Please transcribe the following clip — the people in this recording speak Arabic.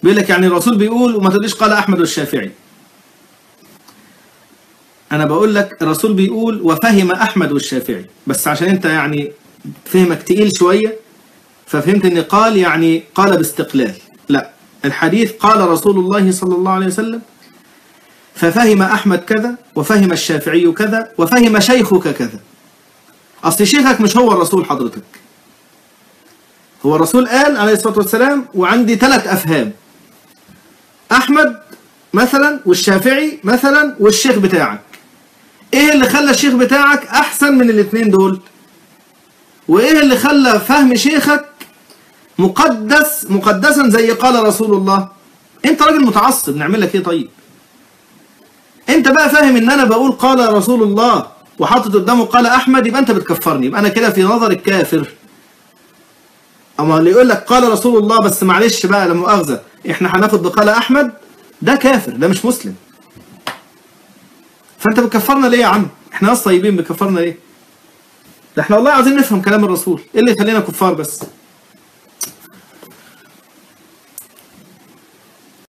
بيقول لك يعني الرسول بيقول وما تقوليش قال احمد والشافعي. انا بقول لك الرسول بيقول وفهم احمد والشافعي، بس عشان انت يعني فهمك تقيل شويه ففهمت ان قال يعني قال باستقلال. لا، الحديث قال رسول الله صلى الله عليه وسلم ففهم احمد كذا وفهم الشافعي كذا وفهم شيخك كذا. اصل شيخك مش هو الرسول حضرتك، هو الرسول قال عليه الصلاه والسلام وعندي 3 افهام، احمد مثلا والشافعي مثلا والشيخ بتاعك. ايه اللي خلى الشيخ بتاعك احسن من الاثنين دول؟ وايه اللي خلى فهم شيخك مقدسا زي قال رسول الله؟ انت راجل متعصب، نعمل لك ايه طيب؟ انت بقى فاهم ان انا بقول قال رسول الله وحاطط قدامه قال احمد، يبقى انت بتكفرني، يبقى انا كده في نظرك كافر. اما اللي يقول لك قال رسول الله بس معلش بقى لا مؤاخذه احنا هناخد بقال احمد، ده كافر، ده مش مسلم. فانت بتكفرنا ليه يا عم؟ احنا ناس طيبين، بتكفرنا ليه؟ ده احنا والله عايزين نفهم كلام الرسول، ايه اللي يخلينا كفار بس؟